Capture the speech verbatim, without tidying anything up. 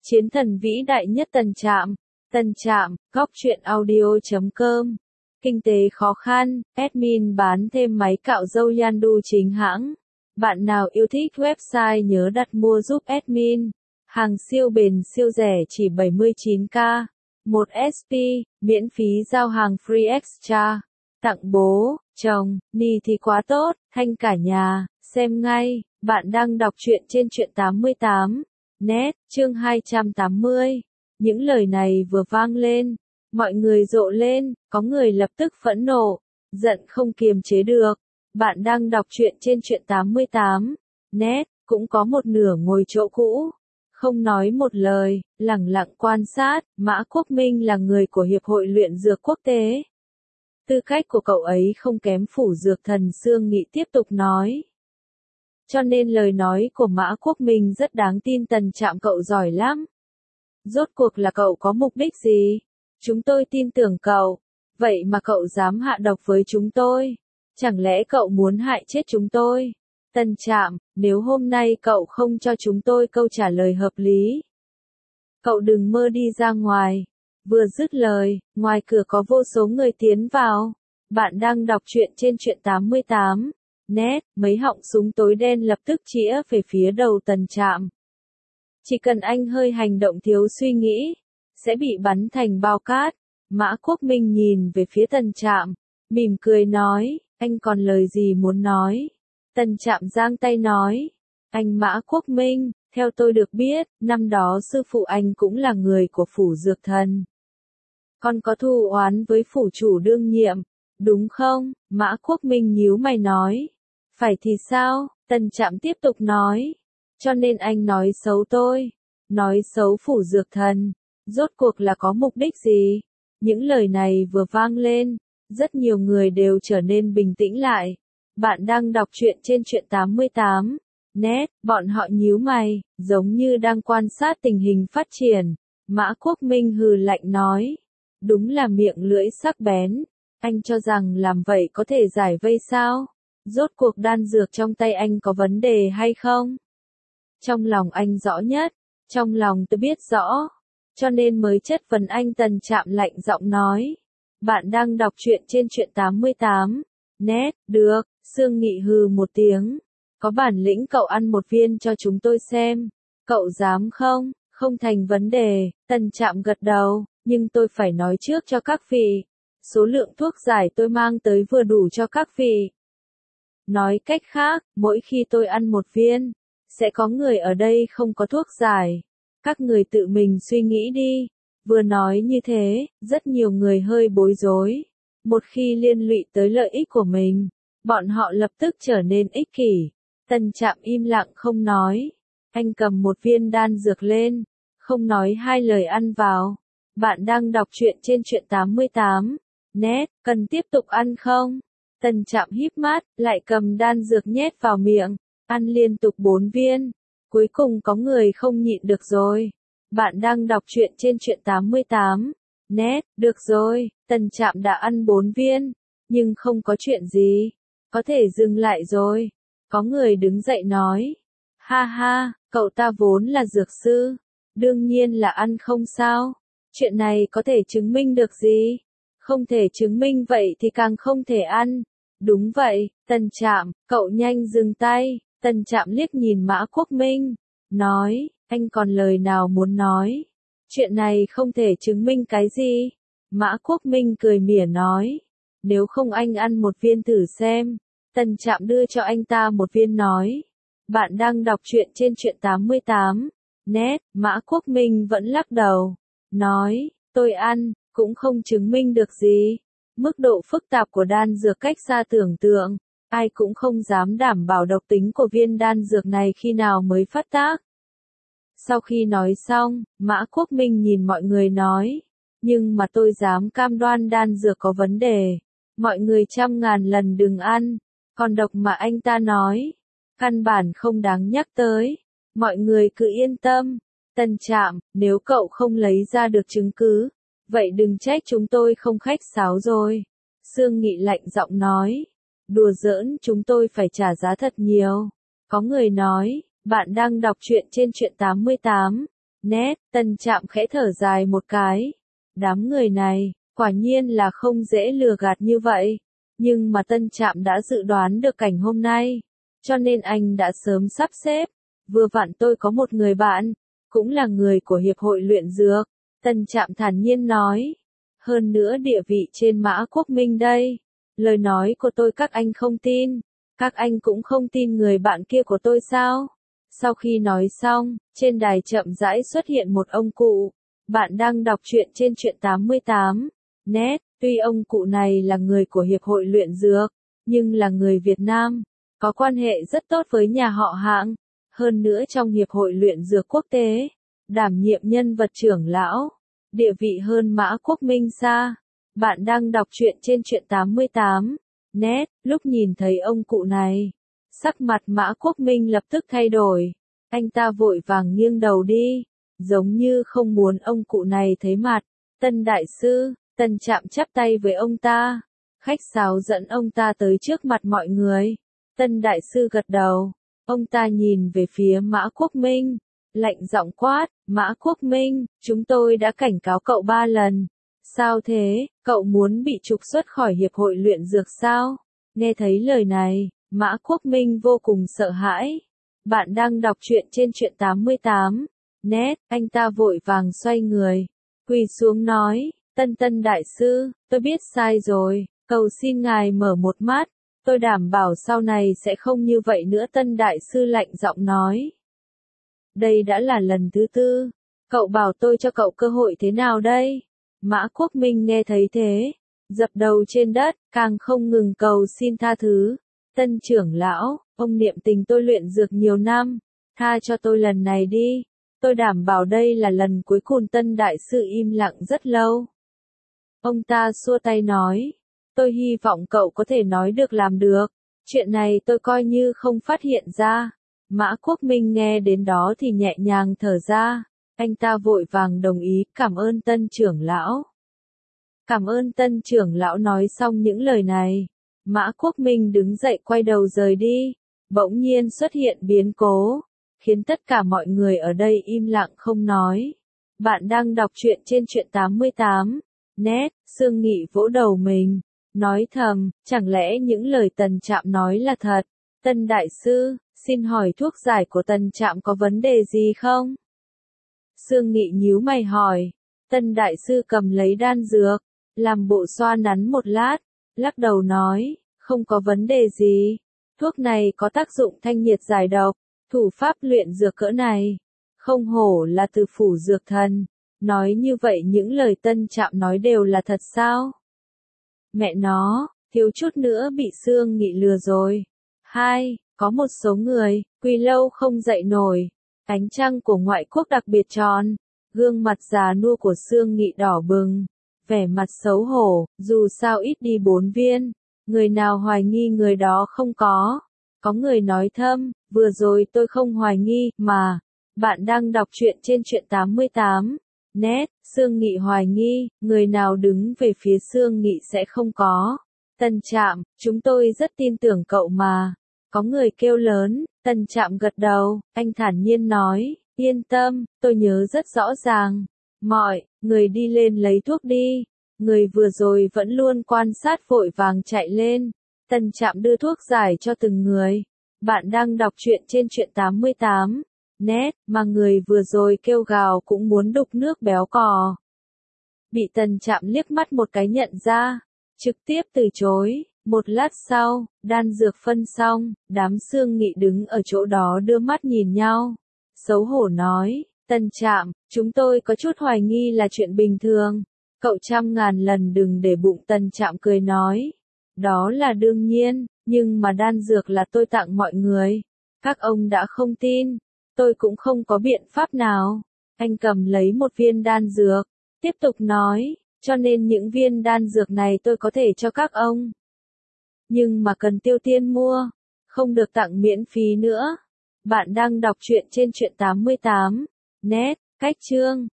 Chiến thần vĩ đại nhất Tân Trạm. Tân Trạm, góc truyện audio chấm com. Kinh tế khó khăn, admin bán thêm máy cạo râu Yandu chính hãng. Bạn nào yêu thích website nhớ đặt mua giúp admin. Hàng siêu bền siêu rẻ chỉ bảy mươi chín k. một ét pê, miễn phí giao hàng free extra. Tặng bố, chồng, ni thì quá tốt, thanh cả nhà, xem ngay. Bạn đang đọc truyện trên truyện tám mươi tám. Net, chương hai trăm tám mươi. Những lời này vừa vang lên, mọi người rộ lên, có người lập tức phẫn nộ, giận không kiềm chế được. Bạn đang đọc truyện trên truyện tám mươi tám. Net, cũng có một nửa ngồi chỗ cũ, không nói một lời, lẳng lặng quan sát. Mã Quốc Minh là người của Hiệp hội Luyện Dược Quốc tế. Tư cách của cậu ấy không kém phủ dược thần Sương Nghị tiếp tục nói. Cho nên lời nói của Mã Quốc Minh rất đáng tin. Tân Trạm, cậu giỏi lắm. Rốt cuộc là cậu có mục đích gì? Chúng tôi tin tưởng cậu. Vậy mà cậu dám hạ độc với chúng tôi. Chẳng lẽ cậu muốn hại chết chúng tôi? Tân Trạm, nếu hôm nay cậu không cho chúng tôi câu trả lời hợp lý, cậu đừng mơ đi ra ngoài. Vừa dứt lời, ngoài cửa có vô số người tiến vào. Bạn đang đọc truyện trên truyện tám mươi tám. Net, mấy họng súng tối đen lập tức chĩa về phía đầu Tân Trạm. Chỉ cần anh hơi hành động thiếu suy nghĩ, sẽ bị bắn thành bao cát. Mã Quốc Minh nhìn về phía Tân Trạm, mỉm cười nói, anh còn lời gì muốn nói? Tân Trạm giang tay nói, anh Mã Quốc Minh, theo tôi được biết, năm đó sư phụ anh cũng là người của phủ dược thần. Còn có thù oán với phủ chủ đương nhiệm, đúng không? Mã Quốc Minh nhíu mày nói, phải thì sao? Tân Trạm tiếp tục nói, cho nên anh nói xấu tôi, nói xấu phủ dược thần, rốt cuộc là có mục đích gì? Những lời này vừa vang lên, rất nhiều người đều trở nên bình tĩnh lại. Bạn đang đọc truyện trên truyện tám mươi tám. Net, bọn họ nhíu mày, giống như đang quan sát tình hình phát triển. Mã Quốc Minh hừ lạnh nói, đúng là miệng lưỡi sắc bén. Anh cho rằng làm vậy có thể giải vây sao? Rốt cuộc đan dược trong tay anh có vấn đề hay không? Trong lòng anh rõ nhất, trong lòng tôi biết rõ, cho nên mới chất vấn anh. Tân Trạm lạnh giọng nói. Bạn đang đọc truyện trên truyện tám mươi tám. Net, được. Sương Nghị hừ một tiếng. Có bản lĩnh cậu ăn một viên cho chúng tôi xem. Cậu dám không? Không thành vấn đề. Tân Trạm gật đầu, nhưng tôi phải nói trước cho các vị. Số lượng thuốc giải tôi mang tới vừa đủ cho các vị. Nói cách khác, mỗi khi tôi ăn một viên, sẽ có người ở đây không có thuốc giải. Các người tự mình suy nghĩ đi. Vừa nói như thế, rất nhiều người hơi bối rối. Một khi liên lụy tới lợi ích của mình, bọn họ lập tức trở nên ích kỷ. Tân Trạm im lặng không nói. Anh cầm một viên đan dược lên, không nói hai lời ăn vào. Bạn đang đọc truyện trên truyện tám mươi tám. Net, cần tiếp tục ăn không? Tân Trạm híp mắt, lại cầm đan dược nhét vào miệng, ăn liên tục bốn viên. Cuối cùng có người không nhịn được rồi. Bạn đang đọc truyện trên truyện tám mươi tám. Net, được rồi, Tân Trạm đã ăn bốn viên, nhưng không có chuyện gì. Có thể dừng lại rồi. Có người đứng dậy nói. Ha ha, cậu ta vốn là dược sư. Đương nhiên là ăn không sao. Chuyện này có thể chứng minh được gì? Không thể chứng minh vậy thì càng không thể ăn. Đúng vậy, Tân Trạm, cậu nhanh dừng tay. Tân Trạm liếc nhìn Mã Quốc Minh, nói, anh còn lời nào muốn nói? Chuyện này không thể chứng minh cái gì? Mã Quốc Minh cười mỉa nói, nếu không anh ăn một viên thử xem. Tân Trạm đưa cho anh ta một viên nói, bạn đang đọc truyện trên truyện tám mươi tám. Net, Mã Quốc Minh vẫn lắc đầu, nói, tôi ăn, cũng không chứng minh được gì. Mức độ phức tạp của đan dược cách xa tưởng tượng, ai cũng không dám đảm bảo độc tính của viên đan dược này khi nào mới phát tác. Sau khi nói xong, Mã Quốc Minh nhìn mọi người nói, nhưng mà tôi dám cam đoan đan dược có vấn đề. Mọi người trăm ngàn lần đừng ăn, còn độc mà anh ta nói, căn bản không đáng nhắc tới. Mọi người cứ yên tâm. Tân Trạm, nếu cậu không lấy ra được chứng cứ, vậy đừng trách chúng tôi không khách sáo rồi. Sương Nghị lạnh giọng nói, đùa giỡn, chúng tôi phải trả giá thật nhiều. Có người nói, bạn đang đọc truyện trên truyện tám mươi tám. Net, Tân Trạm khẽ thở dài một cái. Đám người này, quả nhiên là không dễ lừa gạt như vậy. Nhưng mà Tân Trạm đã dự đoán được cảnh hôm nay. Cho nên anh đã sớm sắp xếp. Vừa vặn tôi có một người bạn, cũng là người của Hiệp hội luyện dược. Tân Trạm thản nhiên nói. Hơn nữa địa vị trên Mã Quốc Minh đây. Lời nói của tôi các anh không tin. Các anh cũng không tin người bạn kia của tôi sao? Sau khi nói xong, trên đài chậm rãi xuất hiện một ông cụ. Bạn đang đọc truyện trên truyện tám mươi tám. Net, tuy ông cụ này là người của Hiệp hội luyện dược, nhưng là người Việt Nam, có quan hệ rất tốt với nhà họ Hạng. Hơn nữa trong Hiệp hội luyện dược quốc tế, đảm nhiệm nhân vật trưởng lão, địa vị hơn Mã Quốc Minh xa. Bạn đang đọc truyện trên truyện tám mươi tám. Net, lúc nhìn thấy ông cụ này, sắc mặt Mã Quốc Minh lập tức thay đổi. Anh ta vội vàng nghiêng đầu đi, giống như không muốn ông cụ này thấy mặt. Tân đại sư, Tân Trạm chắp tay với ông ta, khách sáo dẫn ông ta tới trước mặt mọi người. Tân đại sư gật đầu, ông ta nhìn về phía Mã Quốc Minh, lạnh giọng quát, Mã Quốc Minh, chúng tôi đã cảnh cáo cậu ba lần. Sao thế, cậu muốn bị trục xuất khỏi Hiệp hội luyện dược sao? Nghe thấy lời này, Mã Quốc Minh vô cùng sợ hãi. Bạn đang đọc truyện trên truyện tám mươi tám. Net, anh ta vội vàng xoay người, quỳ xuống nói, Tân Tân đại sư, tôi biết sai rồi, cầu xin ngài mở một mắt, tôi đảm bảo sau này sẽ không như vậy nữa. Tân đại sư lạnh giọng nói. Đây đã là lần thứ tư, cậu bảo tôi cho cậu cơ hội thế nào đây? Mã Quốc Minh nghe thấy thế, dập đầu trên đất, càng không ngừng cầu xin tha thứ. Tân trưởng lão, ông niệm tình tôi luyện dược nhiều năm, tha cho tôi lần này đi, tôi đảm bảo đây là lần cuối cùng. Tân đại sư im lặng rất lâu. Ông ta xua tay nói, tôi hy vọng cậu có thể nói được làm được, chuyện này tôi coi như không phát hiện ra. Mã Quốc Minh nghe đến đó thì nhẹ nhàng thở ra, anh ta vội vàng đồng ý, cảm ơn Tân trưởng lão. Cảm ơn Tân trưởng lão. Nói xong những lời này, Mã Quốc Minh đứng dậy quay đầu rời đi. Bỗng nhiên xuất hiện biến cố, khiến tất cả mọi người ở đây im lặng không nói. Bạn đang đọc truyện trên truyện tám mươi tám. Net, Sương Nghị vỗ đầu mình, nói thầm, chẳng lẽ những lời Tân Trạm nói là thật? Tân đại sư, xin hỏi thuốc giải của Tân Trạm có vấn đề gì không? Sương Nghị nhíu mày hỏi. Tân đại sư cầm lấy đan dược, làm bộ xoa nắn một lát, lắc đầu nói, không có vấn đề gì. Thuốc này có tác dụng thanh nhiệt giải độc, thủ pháp luyện dược cỡ này, không hổ là từ phủ dược thần. Nói như vậy những lời Tân Trạm nói đều là thật sao? Mẹ nó, thiếu chút nữa bị Sương Nghị lừa rồi. Hai, có một số người, quỳ lâu không dậy nổi. Ánh trăng của ngoại quốc đặc biệt tròn, gương mặt già nua của Sương Nghị đỏ bừng, vẻ mặt xấu hổ, dù sao ít đi bốn viên. Người nào hoài nghi người đó không có. Có người nói thầm, vừa rồi tôi không hoài nghi, mà. Bạn đang đọc truyện trên truyện tám mươi tám. Net, Sương Nghị hoài nghi, người nào đứng về phía Sương Nghị sẽ không có. Tân Trạm, chúng tôi rất tin tưởng cậu mà. Có người kêu lớn. Tân Trạm gật đầu, anh thản nhiên nói, yên tâm, tôi nhớ rất rõ ràng. Mọi người đi lên lấy thuốc đi. Người vừa rồi vẫn luôn quan sát vội vàng chạy lên. Tân Trạm đưa thuốc giải cho từng người. Bạn đang đọc truyện trên truyện tám mươi tám. Net, mà người vừa rồi kêu gào cũng muốn đục nước béo cò. Bị Tân Trạm liếc mắt một cái nhận ra, trực tiếp từ chối. Một lát sau, đan dược phân xong, đám Sương Nghị đứng ở chỗ đó đưa mắt nhìn nhau. Xấu hổ nói, Tân Trạm, chúng tôi có chút hoài nghi là chuyện bình thường. Cậu trăm ngàn lần đừng để bụng. Tân Trạm cười nói. Đó là đương nhiên, nhưng mà đan dược là tôi tặng mọi người. Các ông đã không tin, tôi cũng không có biện pháp nào. Anh cầm lấy một viên đan dược, tiếp tục nói, cho nên những viên đan dược này tôi có thể cho các ông. Nhưng mà cần tiêu tiền mua, không được tặng miễn phí nữa. Bạn đang đọc truyện trên truyện tám mươi tám. Net, cách chương.